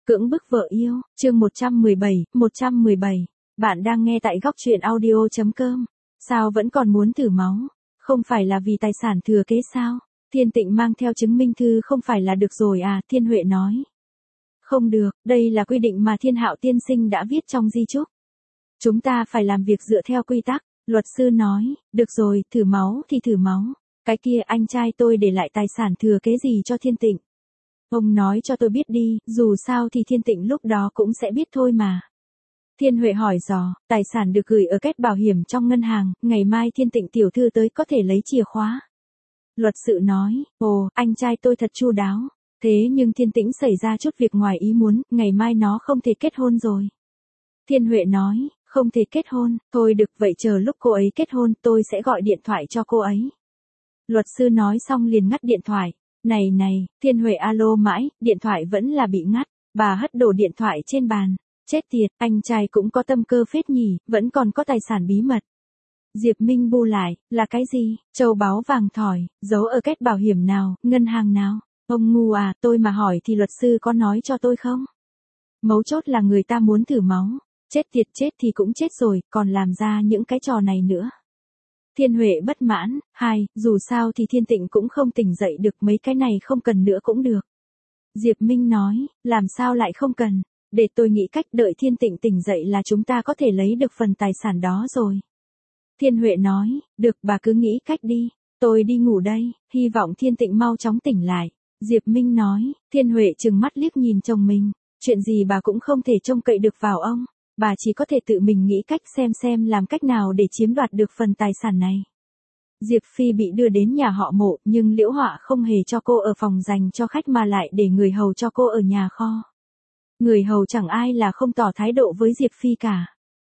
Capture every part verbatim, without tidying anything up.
Cưỡng bức vợ yêu, chương một trăm mười bảy, một trăm mười bảy. Bạn đang nghe tại góc truyện audio chấm com. Sao vẫn còn muốn thử máu? Không phải là vì tài sản thừa kế sao? Thiên Tịnh mang theo chứng minh thư không phải là được rồi à? Thiên Huệ nói. Không được, đây là quy định mà Thiên Hạo tiên sinh đã viết trong di chúc. Chúng ta phải làm việc dựa theo quy tắc. Luật sư nói, được rồi, thử máu thì thử máu. Cái kia anh trai tôi để lại tài sản thừa kế gì cho Thiên Tịnh? Ông nói cho tôi biết đi, dù sao thì Thiên Tịnh lúc đó cũng sẽ biết thôi mà. Thiên Huệ hỏi dò, tài sản được gửi ở kết bảo hiểm trong ngân hàng, ngày mai Thiên Tịnh tiểu thư tới có thể lấy chìa khóa. Luật sự nói, ồ, anh trai tôi thật chu đáo. Thế nhưng Thiên Tĩnh xảy ra chút việc ngoài ý muốn, ngày mai nó không thể kết hôn rồi. Thiên Huệ nói, không thể kết hôn, thôi được vậy chờ lúc cô ấy kết hôn tôi sẽ gọi điện thoại cho cô ấy. Luật sư nói xong liền ngắt điện thoại. Này này, Thiên Huệ alo mãi, điện thoại vẫn là bị ngắt, bà hất đổ điện thoại trên bàn. Chết tiệt, anh trai cũng có tâm cơ phết nhỉ, vẫn còn có tài sản bí mật. Diệp Minh bu lại, là cái gì? Châu báu vàng thỏi, giấu ở kết bảo hiểm nào, ngân hàng nào? Ông ngu à, tôi mà hỏi thì luật sư có nói cho tôi không? Mấu chốt là người ta muốn thử máu. Chết tiệt, chết thì cũng chết rồi, còn làm ra những cái trò này nữa. Thiên Huệ bất mãn, hai, dù sao thì Thiên Tịnh cũng không tỉnh dậy được, mấy cái này không cần nữa cũng được. Diệp Minh nói, làm sao lại không cần, để tôi nghĩ cách đợi Thiên Tịnh tỉnh dậy là chúng ta có thể lấy được phần tài sản đó rồi. Thiên Huệ nói, được bà cứ nghĩ cách đi, tôi đi ngủ đây, hy vọng Thiên Tịnh mau chóng tỉnh lại. Diệp Minh nói, Thiên Huệ trừng mắt liếc nhìn chồng mình, chuyện gì bà cũng không thể trông cậy được vào ông. Bà chỉ có thể tự mình nghĩ cách xem xem làm cách nào để chiếm đoạt được phần tài sản này. Diệp Phi bị đưa đến nhà họ Mộ, nhưng Liễu Họa không hề cho cô ở phòng dành cho khách mà lại để người hầu cho cô ở nhà kho. Người hầu chẳng ai là không tỏ thái độ với Diệp Phi cả.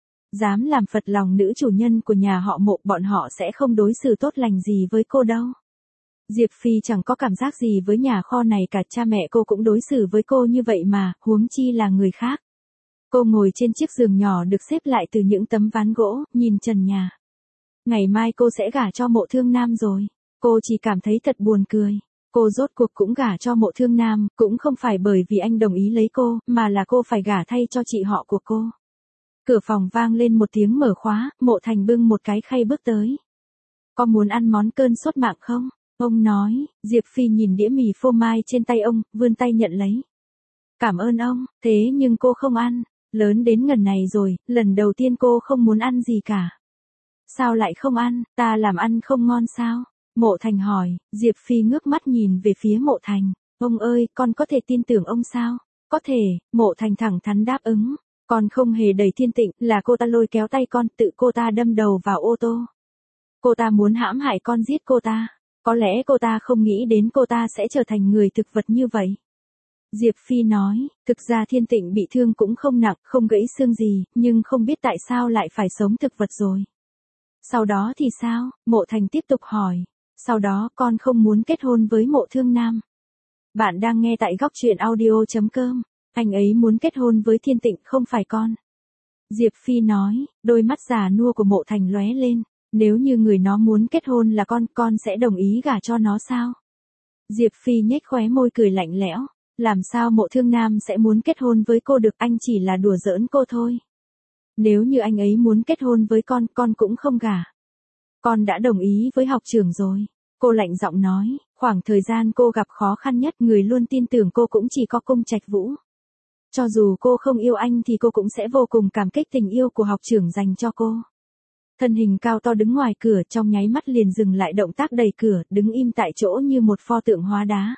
Dám làm phật lòng nữ chủ nhân của nhà họ Mộ, bọn họ sẽ không đối xử tốt lành gì với cô đâu. Diệp Phi chẳng có cảm giác gì với nhà kho này cả, cha mẹ cô cũng đối xử với cô như vậy mà, huống chi là người khác. Cô ngồi trên chiếc giường nhỏ được xếp lại từ những tấm ván gỗ, nhìn trần nhà. Ngày mai cô sẽ gả cho Mộ Thương Nam rồi. Cô chỉ cảm thấy thật buồn cười. Cô rốt cuộc cũng gả cho Mộ Thương Nam, cũng không phải bởi vì anh đồng ý lấy cô, mà là cô phải gả thay cho chị họ của cô. Cửa phòng vang lên một tiếng mở khóa, Mộ Thành bưng một cái khay bước tới. Có muốn ăn món cơn sốt mạng không? Ông nói. Diệp Phi nhìn đĩa mì phô mai trên tay ông, vươn tay nhận lấy. Cảm ơn ông, thế nhưng cô không ăn. Lớn đến ngần này rồi, lần đầu tiên cô không muốn ăn gì cả. Sao lại không ăn, ta làm ăn không ngon sao? Mộ Thành hỏi. Diệp Phi ngước mắt nhìn về phía Mộ Thành. Ông ơi, con có thể tin tưởng ông sao? Có thể, Mộ Thành thẳng thắn đáp ứng. Con không hề đẩy Thiên Tịnh, là cô ta lôi kéo tay con, tự cô ta đâm đầu vào ô tô. Cô ta muốn hãm hại con, giết cô ta. Có lẽ cô ta không nghĩ đến cô ta sẽ trở thành người thực vật như vậy. Diệp Phi nói, thực ra Thiên Tịnh bị thương cũng không nặng, không gãy xương gì, nhưng không biết tại sao lại phải sống thực vật rồi. Sau đó thì sao? Mộ Thành tiếp tục hỏi. Sau đó con không muốn kết hôn với Mộ Thương Nam. Bạn đang nghe tại góc truyện audio chấm com. Anh ấy muốn kết hôn với Thiên Tịnh, không phải con. Diệp Phi nói, đôi mắt già nua của Mộ Thành lóe lên. Nếu như người nó muốn kết hôn là con, con sẽ đồng ý gả cho nó sao? Diệp Phi nhếch khóe môi cười lạnh lẽo. Làm sao Mộ Thương Nam sẽ muốn kết hôn với cô được, anh chỉ là đùa giỡn cô thôi. Nếu như anh ấy muốn kết hôn với con, con cũng không gả. Con đã đồng ý với học trưởng rồi. Cô lạnh giọng nói, khoảng thời gian cô gặp khó khăn nhất, người luôn tin tưởng cô cũng chỉ có Cung Trạch Vũ. Cho dù cô không yêu anh thì cô cũng sẽ vô cùng cảm kích tình yêu của học trưởng dành cho cô. Thân hình cao to đứng ngoài cửa, trong nháy mắt liền dừng lại động tác đẩy cửa, đứng im tại chỗ như một pho tượng hóa đá.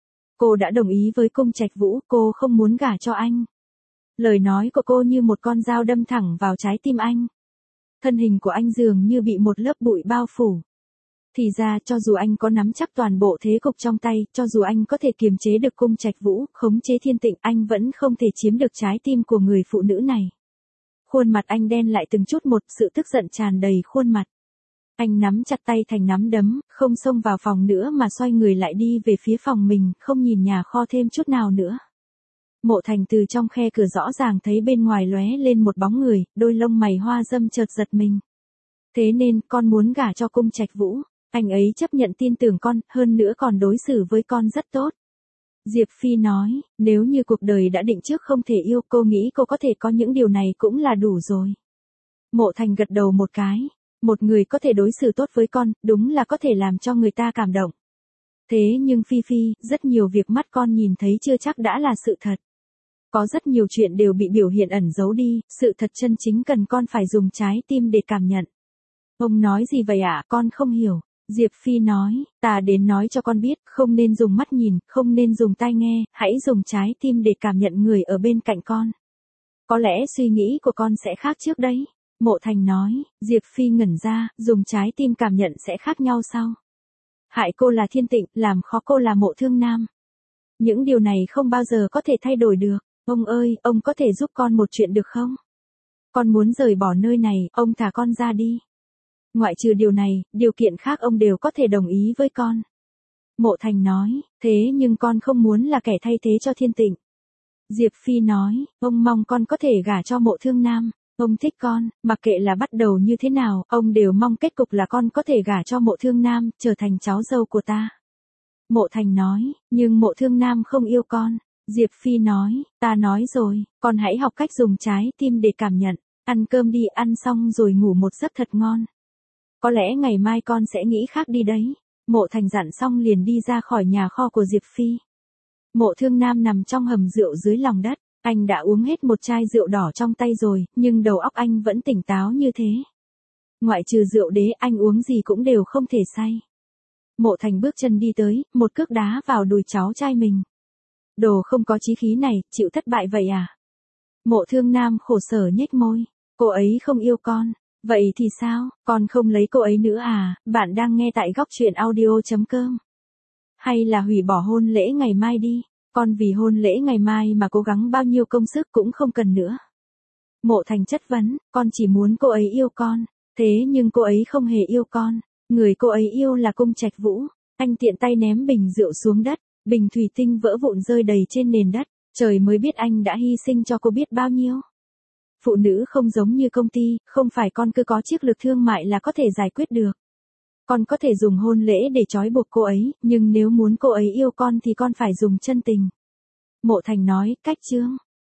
Cô đã đồng ý với Cung Trạch Vũ, cô không muốn gả cho anh. Lời nói của cô như một con dao đâm thẳng vào trái tim anh. Thân hình của anh dường như bị một lớp bụi bao phủ. Thì ra, cho dù anh có nắm chắc toàn bộ thế cục trong tay, cho dù anh có thể kiềm chế được Cung Trạch Vũ, khống chế Thiên Tịnh, anh vẫn không thể chiếm được trái tim của người phụ nữ này. Khuôn mặt anh đen lại từng chút một, sự tức giận tràn đầy khuôn mặt. Anh nắm chặt tay thành nắm đấm, không xông vào phòng nữa mà xoay người lại đi về phía phòng mình, không nhìn nhà kho thêm chút nào nữa. Mộ Thành từ trong khe cửa rõ ràng thấy bên ngoài lóe lên một bóng người, đôi lông mày hoa râm chợt giật mình. Thế nên, con muốn gả cho Cung Trạch Vũ. Anh ấy chấp nhận tin tưởng con, hơn nữa còn đối xử với con rất tốt. Diệp Phi nói, nếu như cuộc đời đã định trước không thể yêu, cô nghĩ cô có thể có những điều này cũng là đủ rồi. Mộ Thành gật đầu một cái, một người có thể đối xử tốt với con, đúng là có thể làm cho người ta cảm động. Thế nhưng Phi Phi, rất nhiều việc mắt con nhìn thấy chưa chắc đã là sự thật. Có rất nhiều chuyện đều bị biểu hiện ẩn giấu đi, sự thật chân chính cần con phải dùng trái tim để cảm nhận. Ông nói gì vậy ạ, con không hiểu. Diệp Phi nói, ta đến nói cho con biết, không nên dùng mắt nhìn, không nên dùng tai nghe, hãy dùng trái tim để cảm nhận người ở bên cạnh con. Có lẽ suy nghĩ của con sẽ khác trước đấy. Mộ Thành nói, Diệp Phi ngẩn ra, dùng trái tim cảm nhận sẽ khác nhau sao? Hại cô là Thiên Tịnh, làm khó cô là Mộ Thương Nam. Những điều này không bao giờ có thể thay đổi được. Ông ơi, ông có thể giúp con một chuyện được không? Con muốn rời bỏ nơi này, ông thả con ra đi. Ngoại trừ điều này, điều kiện khác ông đều có thể đồng ý với con. Mộ Thành nói, thế nhưng con không muốn là kẻ thay thế cho Thiên Tịnh. Diệp Phi nói, ông mong con có thể gả cho Mộ Thương Nam. Ông thích con, mặc kệ là bắt đầu như thế nào, ông đều mong kết cục là con có thể gả cho Mộ Thương Nam, trở thành cháu dâu của ta. Mộ Thành nói, nhưng Mộ Thương Nam không yêu con. Diệp Phi nói, ta nói rồi, con hãy học cách dùng trái tim để cảm nhận. Ăn cơm đi, ăn xong rồi ngủ một giấc thật ngon. Có lẽ ngày mai con sẽ nghĩ khác đi đấy. Mộ Thành dặn xong liền đi ra khỏi nhà kho của Diệp Phi. Mộ Thương Nam nằm trong hầm rượu dưới lòng đất. Anh đã uống hết một chai rượu đỏ trong tay rồi, nhưng đầu óc anh vẫn tỉnh táo như thế. Ngoại trừ rượu đế, anh uống gì cũng đều không thể say. Mộ Thành bước chân đi tới, một cước đá vào đùi cháu trai mình. Đồ không có chí khí này, chịu thất bại vậy à? Mộ Thương Nam khổ sở nhếch môi. Cô ấy không yêu con. Vậy thì sao, con không lấy cô ấy nữa à? Bạn đang nghe tại góc truyện audio chấm com. Hay là hủy bỏ hôn lễ ngày mai đi. Con vì hôn lễ ngày mai mà cố gắng bao nhiêu công sức cũng không cần nữa. Mộ Thành chất vấn, con chỉ muốn cô ấy yêu con. Thế nhưng cô ấy không hề yêu con. Người cô ấy yêu là Cung Trạch Vũ. Anh tiện tay ném bình rượu xuống đất. Bình thủy tinh vỡ vụn rơi đầy trên nền đất. Trời mới biết anh đã hy sinh cho cô biết bao nhiêu. Phụ nữ không giống như công ty, không phải con cứ có chiếc lực thương mại là có thể giải quyết được. Con có thể dùng hôn lễ để trói buộc cô ấy, nhưng nếu muốn cô ấy yêu con thì con phải dùng chân tình. Mộ Thành nói, cách chương.